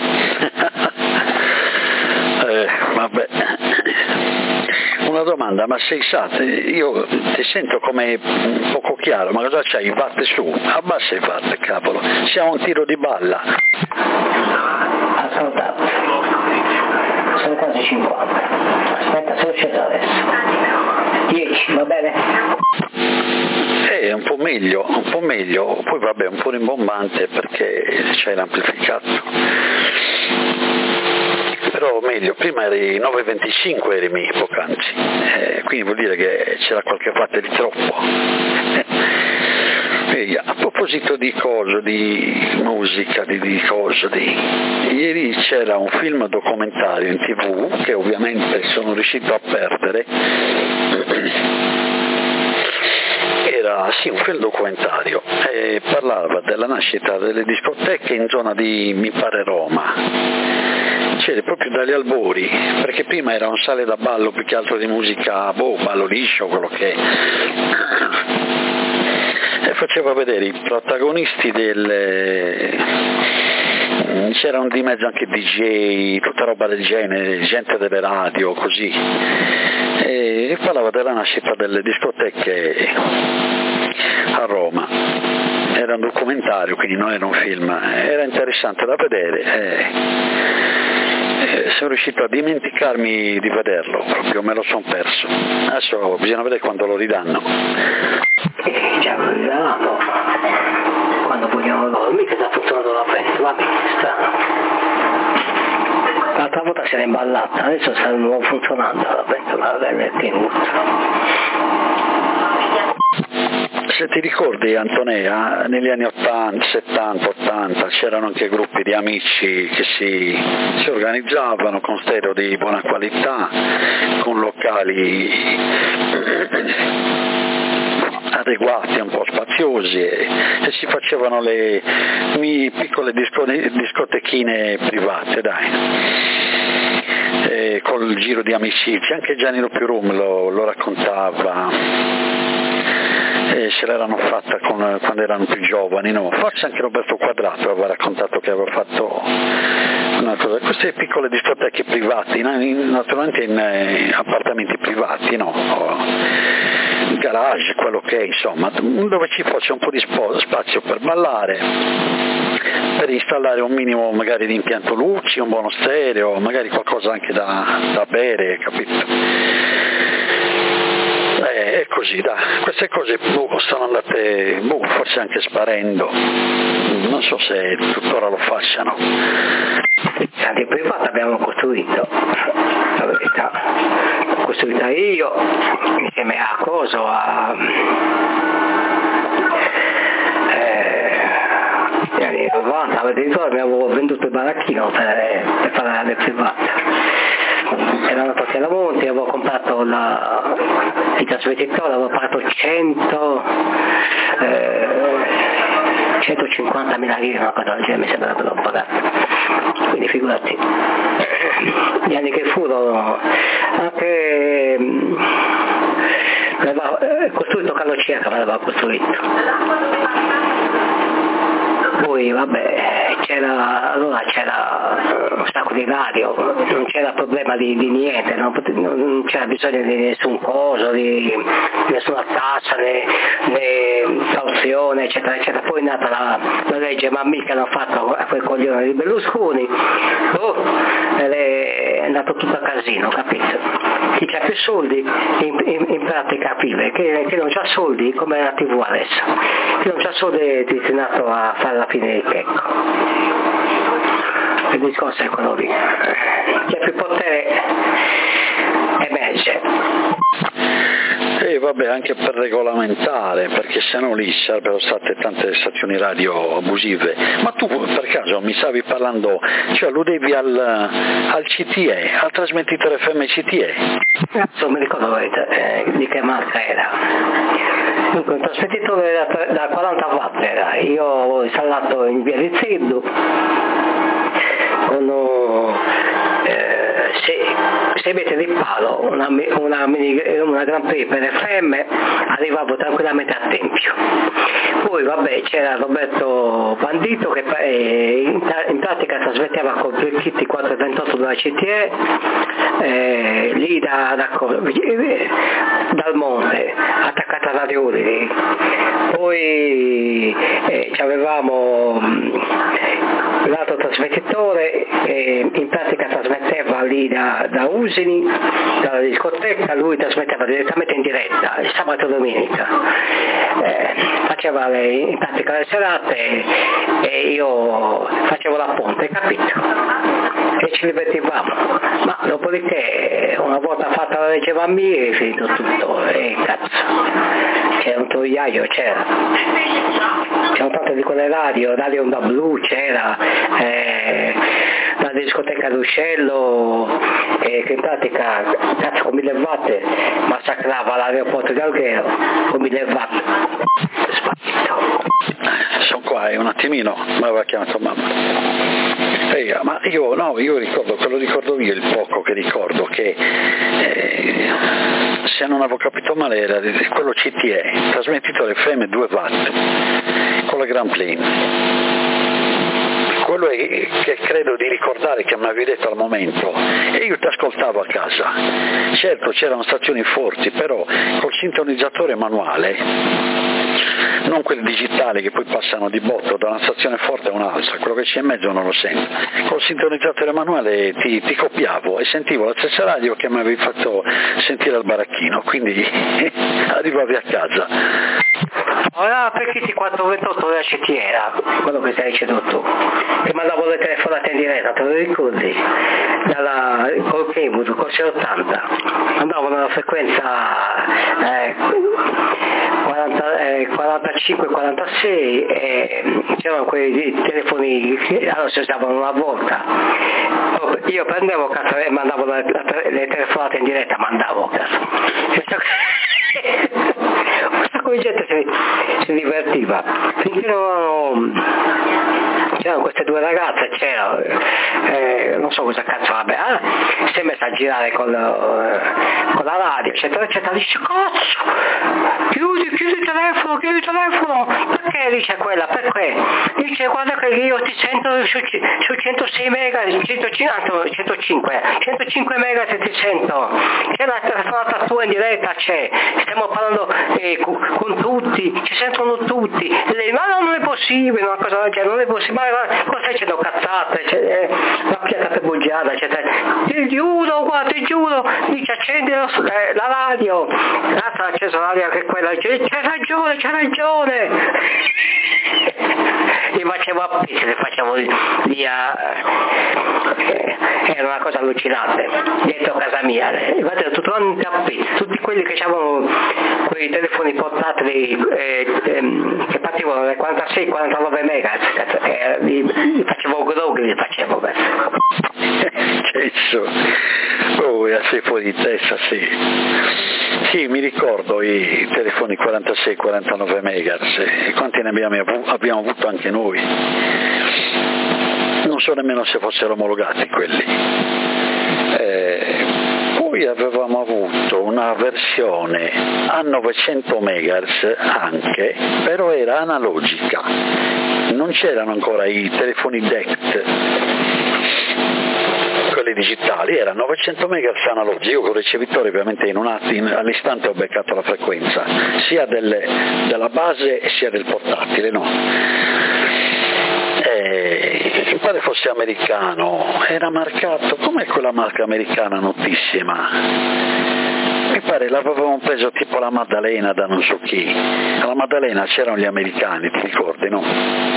Eh, vabbè, una domanda, ma sei sat, io ti sento come poco chiaro, ma cosa c'hai? Watt su, abbassa i watt, cavolo, siamo a un tiro di balla. Ascoltate, sono quasi cinquanta, aspetta, se lo scelgo adesso, dieci, va bene? Eh, un po' meglio, un po' meglio, poi vabbè, un po' rimbombante perché c'è l'amplificato. Però meglio, prima eri nove virgola venticinque eri poc'anzi, eh, quindi vuol dire che c'era qualche parte di troppo. E a proposito di cosa, di musica, di, di cosa, di... ieri c'era un film documentario in tv che ovviamente sono riuscito a perdere, era sì un film documentario e parlava della nascita delle discoteche in zona di, mi pare, Roma. C'era proprio dagli albori, perché prima era un sale da ballo più che altro di musica, boh, ballo liscio, quello che è. E faceva vedere i protagonisti delle... c'erano di mezzo anche D J, tutta roba del genere, gente delle radio, così. E parlava della nascita delle discoteche a Roma. Era un documentario, quindi non era un film, era interessante da vedere. E... sono riuscito a dimenticarmi di vederlo, proprio me lo sono perso. Adesso bisogna vedere quando lo ridanno. Eh, già lo ridanno, quando vogliamo loro, mica sta funzionando la festa, va bene, strano. L'altra volta si era imballata, adesso sta non funzionando la pentola del Se ti ricordi, Antonea, negli anni ottanta, settanta, ottanta c'erano anche gruppi di amici che si, si organizzavano con stereo di buona qualità, con locali adeguati, un po' spaziosi, e, e si facevano le mi, piccole disco, discotechine private, dai. E col giro di amicizia, anche Gianni Pirum lo, lo raccontava. E se l'erano fatta con, quando erano più giovani, no? Forse anche Roberto Quadrato aveva raccontato che aveva fatto una cosa, queste piccole discoteche private, naturalmente in eh, appartamenti privati, no? O garage, quello che è, insomma, dove ci fosse un po' di spazio per ballare, per installare un minimo magari di impianto luci, un buono stereo, magari qualcosa anche da, da bere, capito? È così, da. Queste cose boh, sono andate boh, forse anche sparendo, non so se tuttora lo facciano. Di privato abbiamo costruito, la verità, l'ho costruita io insieme a Coso, a eh, negli anni novanta, abbiamo venduto il baracchino per, per fare la radio privata. Erano andati alla Monte, avevo comprato la, il trasmettitore, avevo pagato cento, eh, centocinquantamila lire, una cosa del genere, mi sembra che l'ho pagato. Quindi figurati, gli anni che furono, anche l'aveva costruito Carlo Cerca, ma l'aveva costruito. Poi vabbè, c'era, allora c'era un sacco di radio, non c'era problema di, di niente, non, non c'era bisogno di nessun coso, di, di nessuna tassa, né, né cauzione, eccetera, eccetera. Poi è nata la, la legge Mammì che hanno fatto a quel coglione di Berlusconi, oh, è andato tutto a casino, capito? Chi ha più soldi in, in, in pratica vive, chi, chi non ha soldi come la tivù adesso, chi non ha soldi è destinato a fare la fine di Checco. Il discorso è quello lì, chi ha più potere emerge. E vabbè, anche per regolamentare, perché sennò lì sarebbero state tante stazioni radio abusive. Ma tu per caso mi stavi parlando, cioè alludevi al, al C T E, al trasmettitore F M C T E? Non mi ricordo eh, di che marca era. Dunque un trasmettitore da, da quaranta watt era, io ho installato in via di Ziddu con eh, sei metri di palo, una, una, mini, una Grand Prix per F M, arrivavo tranquillamente a Tempio. Poi vabbè c'era Roberto Bandito che eh, in, in pratica trasmetteva con due kit quattrocentoventotto della C T E eh, lì da, da, dal monte attaccata a Radio Udine. Poi eh, avevamo l'altro trasmettitore che in pratica trasmetteva lì da, da Usini, dalla discoteca, lui trasmetteva direttamente in diretta il sabato e domenica, eh, faceva le, in pratica le serate e io facevo la ponte, capito? E ci divertivamo, ma dopodiché una volta fatta la legge Mammì è finito tutto, e cazzo, c'era un toiaio, c'era c'erano tante di quelle radio, Radio Onda Blu c'era, eh, la discoteca Caruscello, eh, che in pratica cazzo con mille watt massacrava l'aeroporto di Alghero con mille watt. Sono qua, è un attimino, mi aveva chiamato mamma. Ehi, ma io no, io ricordo, quello ricordo io, il poco che ricordo, che eh, se non avevo capito male era quello C T E, trasmettitore F M due watt, con la Grand Plain. Quello è che credo di ricordare che mi avevi detto al momento, e io ti ascoltavo a casa. Certo c'erano stazioni forti, però col sintonizzatore manuale, non quelli digitali che poi passano di botto da una stazione forte a un'altra, quello che c'è in mezzo non lo sento. Col sintonizzatore manuale ti, ti copiavo e sentivo la stessa radio che mi avevi fatto sentire al baracchino, quindi arrivavi a casa. Ora perché ti quattrocentoventotto della C T era quello che stai dicendo tu, che mandavo le telefonate in diretta, te lo ricordi? Dalla, col cable, col C ottanta, andavo nella frequenza eh, quaranta, eh, quarantacinque quarantasei e c'erano quei telefoni che allora si usavano una volta. Io prendevo cazzo e mandavo le, le telefonate in diretta, mandavo cazzo. Come gente si, si divertiva finché c'erano, c'erano queste due ragazze, c'era eh, non so cosa cazzo vabbè ah, si è messa a girare con, eh, con la radio eccetera eccetera, dice cazzo chiudi chiudi il telefono chiudi il telefono, perché dice quella, perché dice guarda che io ti sento su, su centosei mega centocinque centocinque mega se ti sento, c'è la telefonata tua in diretta, c'è, stiamo parlando eh, con, con tutti, ci sentono tutti, lei, ma non è possibile una cosa del genere, non è possibile, ma cosa stai dicendo cazzate, c'è la piatta bugiata, eccetera. Ti giuro, guarda, ti giuro, dice accendi la, eh, la radio, grazie ha acceso la radio che quella, dice c'è ragione, c'è ragione. Li facevo a pizza, li facevo lì a... Eh, era una cosa allucinante, dietro casa mia, infatti tutto l'anno a pizza, tutti quelli che avevano quei telefoni portatili eh, ehm, che partivano dai quarantasei quarantanove megahertz, eh, li, li facevo grog, li facevo questo. Cesso, oh, è sei fuori di testa, sì. Sì, mi ricordo i telefoni quarantasei quarantanove megahertz, e quanti ne abbiamo, abbiamo avuto anche noi. Non so nemmeno se fossero omologati quelli. Eh, poi avevamo avuto una versione a novecento megahertz anche, però era analogica, non c'erano ancora i telefoni D E C T, quelli digitali, era novecento megahertz analogici. Io con il ricevitore ovviamente in un attimo, all'istante ho beccato la frequenza sia delle, della base sia del portatile, no? Eh, mi pare fosse americano, era marcato, com'è quella marca americana notissima? Mi pare l'avevamo preso tipo la Maddalena da non so chi. Alla Maddalena c'erano gli americani, ti ricordi, no?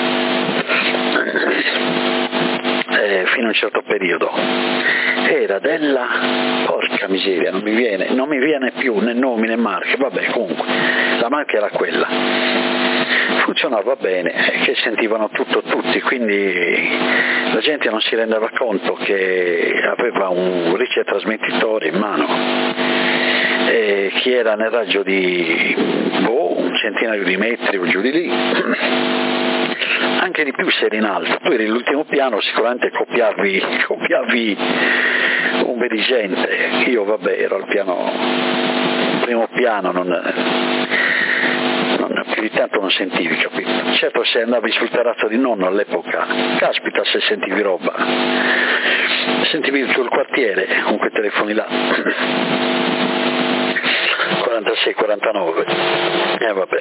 Eh, fino a un certo periodo. Era della, porca miseria, non mi viene, non mi viene più né nomi né marche, vabbè, comunque, la marca era quella. Funzionava bene, che sentivano tutto tutti, quindi la gente non si rendeva conto che aveva un ricetrasmettitore in mano, e chi era nel raggio di boh, un centinaio di metri o giù di lì, anche di più se eri in alto, tu eri l'ultimo piano, sicuramente copiavi, copiavi un dirigente, io vabbè ero al piano, primo piano, non, non più di tanto non sentivi, capito? Certo se andavi sul terrazzo di nonno all'epoca, caspita se sentivi roba, sentivi tutto il quartiere con quei telefoni là, quarantasei quarantanove, e eh, vabbè.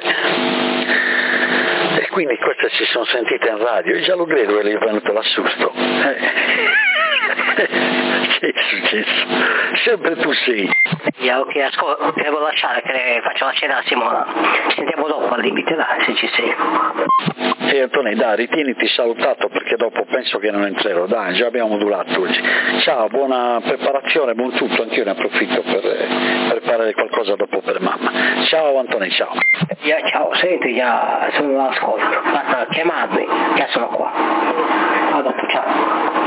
E quindi queste si sono sentite in radio, e già lo credo che gli è venuto l'assusto. Eh. Che è successo? Sempre tu sei. Yeah, ok, ascolta, devo lasciare che faccio la cena a Simona. Sentiamo dopo al limite, dai, se ci sei. E Antonio, dai, ritieniti salutato perché dopo penso che non entrerò. Dai, già abbiamo modulato oggi. Ciao, buona preparazione, buon tutto, anch'io ne approfitto per eh, preparare qualcosa dopo per mamma. Ciao Antonio, ciao. Yeah, ciao, senti, yeah, sono all'ascolto. Basta chiamarmi, che sono qua. A dopo, ciao.